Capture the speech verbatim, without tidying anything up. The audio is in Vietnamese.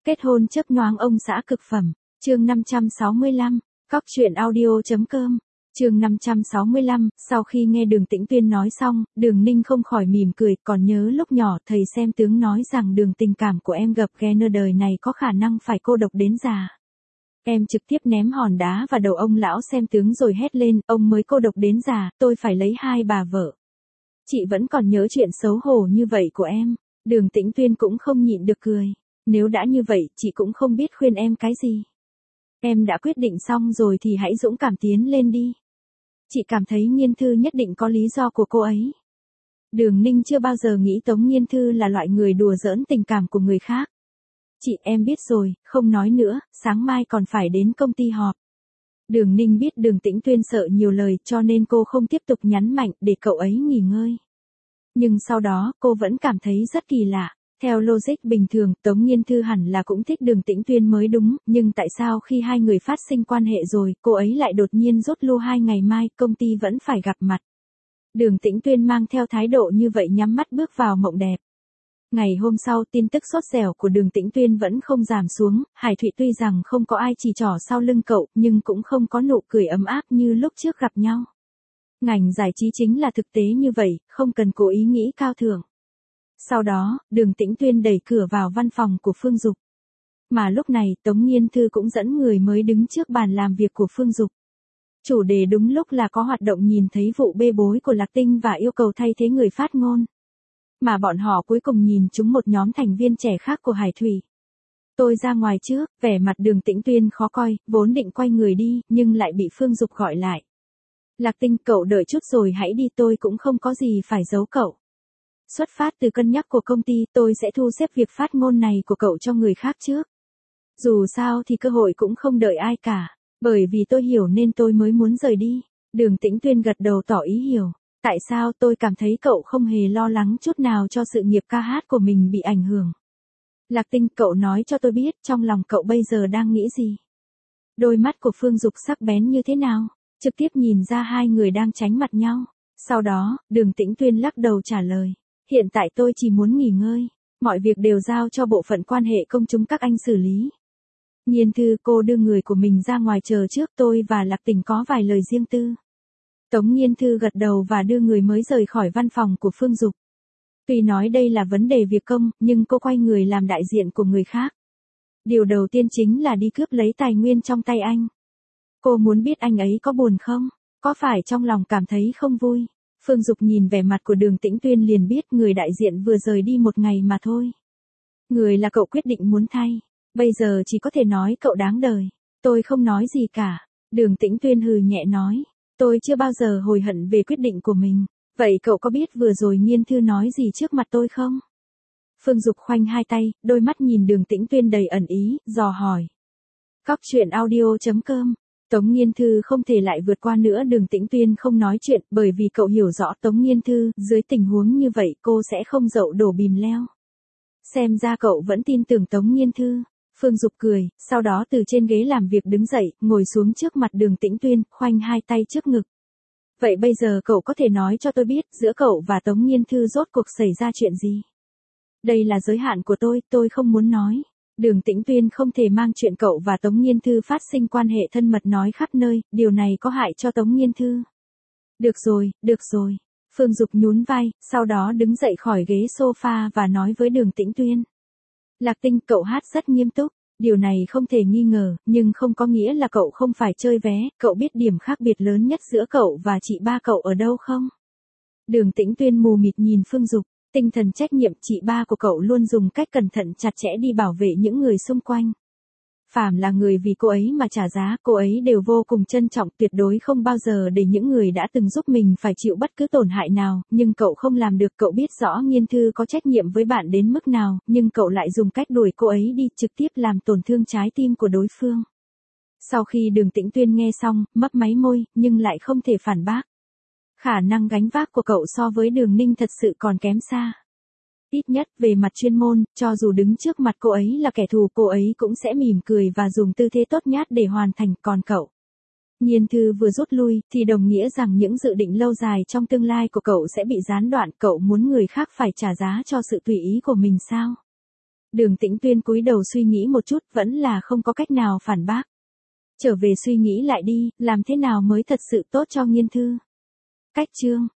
Kết hôn chớp nhoáng ông xã cực phẩm, chương năm trăm sáu mươi lăm, cóc truyện audio.com, chương năm trăm sáu mươi lăm, sau khi nghe Đường Tĩnh Tuyên nói xong, Đường Ninh không khỏi mỉm cười, còn nhớ lúc nhỏ thầy xem tướng nói rằng Đường tình cảm của em gập ghê nơ đời này có khả năng phải cô độc đến già. Em trực tiếp ném hòn đá vào đầu ông lão xem tướng rồi hét lên, ông mới cô độc đến già, tôi phải lấy hai bà vợ. Chị vẫn còn nhớ chuyện xấu hổ như vậy của em. Đường Tĩnh Tuyên cũng không nhịn được cười. Nếu đã như vậy, chị cũng không biết khuyên em cái gì. Em đã quyết định xong rồi thì hãy dũng cảm tiến lên đi. Chị cảm thấy Nghiên Thư nhất định có lý do của cô ấy. Đường Ninh chưa bao giờ nghĩ Tống Nghiên Thư là loại người đùa giỡn tình cảm của người khác. Chị, em biết rồi, không nói nữa, sáng mai còn phải đến công ty họp. Đường Ninh biết Đường Tĩnh Tuyên sợ nhiều lời cho nên cô không tiếp tục nhấn mạnh để cậu ấy nghỉ ngơi. Nhưng sau đó, cô vẫn cảm thấy rất kỳ lạ. Theo logic bình thường, Tống Nghiên Thư hẳn là cũng thích Đường Tĩnh Tuyên mới đúng, nhưng tại sao khi hai người phát sinh quan hệ rồi, cô ấy lại đột nhiên rút lui hai ngày mai, công ty vẫn phải gặp mặt. Đường Tĩnh Tuyên mang theo thái độ như vậy nhắm mắt bước vào mộng đẹp. Ngày hôm sau, tin tức sốt dẻo của Đường Tĩnh Tuyên vẫn không giảm xuống, Hải Thụy tuy rằng không có ai chỉ trỏ sau lưng cậu, nhưng cũng không có nụ cười ấm áp như lúc trước gặp nhau. Ngành giải trí chính là thực tế như vậy, không cần cố ý nghĩ cao thượng. Sau đó, Đường Tĩnh Tuyên đẩy cửa vào văn phòng của Phương Dục. Mà lúc này, Tống Nghiên Thư cũng dẫn người mới đứng trước bàn làm việc của Phương Dục. Chủ đề đúng lúc là có hoạt động nhìn thấy vụ bê bối của Lạc Tinh và yêu cầu thay thế người phát ngôn. Mà bọn họ cuối cùng nhìn chúng một nhóm thành viên trẻ khác của Hải Thủy. Tôi ra ngoài trước, vẻ mặt Đường Tĩnh Tuyên khó coi, vốn định quay người đi, nhưng lại bị Phương Dục gọi lại. Lạc Tinh, cậu đợi chút rồi hãy đi, tôi cũng không có gì phải giấu cậu. Xuất phát từ cân nhắc của công ty, tôi sẽ thu xếp việc phát ngôn này của cậu cho người khác trước. Dù sao thì cơ hội cũng không đợi ai cả, bởi vì tôi hiểu nên tôi mới muốn rời đi. Đường Tĩnh Tuyên gật đầu tỏ ý hiểu. Tại sao? Tôi cảm thấy cậu không hề lo lắng chút nào cho sự nghiệp ca hát của mình bị ảnh hưởng. Lạc Tinh, cậu nói cho tôi biết trong lòng cậu bây giờ đang nghĩ gì. Đôi mắt của Phương Dục sắc bén như thế nào, trực tiếp nhìn ra hai người đang tránh mặt nhau. Sau đó, Đường Tĩnh Tuyên lắc đầu trả lời. Hiện tại tôi chỉ muốn nghỉ ngơi, mọi việc đều giao cho bộ phận quan hệ công chúng các anh xử lý. Nghiên Thư, cô đưa người của mình ra ngoài chờ trước, tôi và Lạc Tình có vài lời riêng tư. Tống Nghiên Thư gật đầu và đưa người mới rời khỏi văn phòng của Phương Dục. Tuy nói đây là vấn đề việc công, nhưng cô quay người làm đại diện của người khác. Điều đầu tiên chính là đi cướp lấy tài nguyên trong tay anh. Cô muốn biết anh ấy có buồn không? Có phải trong lòng cảm thấy không vui? Phương Dục nhìn vẻ mặt của Đường Tĩnh Tuyên liền biết người đại diện vừa rời đi một ngày mà thôi. Người là cậu quyết định muốn thay. Bây giờ chỉ có thể nói cậu đáng đời. Tôi không nói gì cả. Đường Tĩnh Tuyên hừ nhẹ nói. Tôi chưa bao giờ hối hận về quyết định của mình. Vậy cậu có biết vừa rồi Nghiên Thư nói gì trước mặt tôi không? Phương Dục khoanh hai tay, đôi mắt nhìn Đường Tĩnh Tuyên đầy ẩn ý, dò hỏi. Cóc truyện audio.com. Tống Nghiên Thư không thể lại vượt qua nữa. Đường Tĩnh Tuyên không nói chuyện, bởi vì cậu hiểu rõ Tống Nghiên Thư, dưới tình huống như vậy cô sẽ không dậu đổ bìm leo. Xem ra cậu vẫn tin tưởng Tống Nghiên Thư. Phương Dục cười, sau đó từ trên ghế làm việc đứng dậy, ngồi xuống trước mặt Đường Tĩnh Tuyên, khoanh hai tay trước ngực. Vậy bây giờ cậu có thể nói cho tôi biết, giữa cậu và Tống Nghiên Thư rốt cuộc xảy ra chuyện gì? Đây là giới hạn của tôi, tôi không muốn nói. Đường Tĩnh Tuyên không thể mang chuyện cậu và Tống Nghiên Thư phát sinh quan hệ thân mật nói khắp nơi, điều này có hại cho Tống Nghiên Thư. Được rồi, được rồi. Phương Dục nhún vai, sau đó đứng dậy khỏi ghế sofa và nói với Đường Tĩnh Tuyên. Lạc Tinh, cậu hát rất nghiêm túc, điều này không thể nghi ngờ, nhưng không có nghĩa là cậu không phải chơi vé, cậu biết điểm khác biệt lớn nhất giữa cậu và chị ba cậu ở đâu không? Đường Tĩnh Tuyên mù mịt nhìn Phương Dục. Tinh thần trách nhiệm, chị ba của cậu luôn dùng cách cẩn thận chặt chẽ đi bảo vệ những người xung quanh. Phàm là người vì cô ấy mà trả giá, cô ấy đều vô cùng trân trọng, tuyệt đối không bao giờ để những người đã từng giúp mình phải chịu bất cứ tổn hại nào, nhưng cậu không làm được. Cậu biết rõ Nghiên Thư có trách nhiệm với bạn đến mức nào, nhưng cậu lại dùng cách đuổi cô ấy đi, trực tiếp làm tổn thương trái tim của đối phương. Sau khi Đường Tĩnh Tuyên nghe xong, mấp máy môi, nhưng lại không thể phản bác. Khả năng gánh vác của cậu so với Đường Ninh thật sự còn kém xa. Ít nhất, về mặt chuyên môn, cho dù đứng trước mặt cô ấy là kẻ thù, cô ấy cũng sẽ mỉm cười và dùng tư thế tốt nhất để hoàn thành. Còn cậu, Nghiên Thư vừa rút lui, thì đồng nghĩa rằng những dự định lâu dài trong tương lai của cậu sẽ bị gián đoạn. Cậu muốn người khác phải trả giá cho sự tùy ý của mình sao? Đường Tĩnh Tuyên cúi đầu suy nghĩ một chút, vẫn là không có cách nào phản bác. Trở về suy nghĩ lại đi, làm thế nào mới thật sự tốt cho Nghiên Thư. Cách chương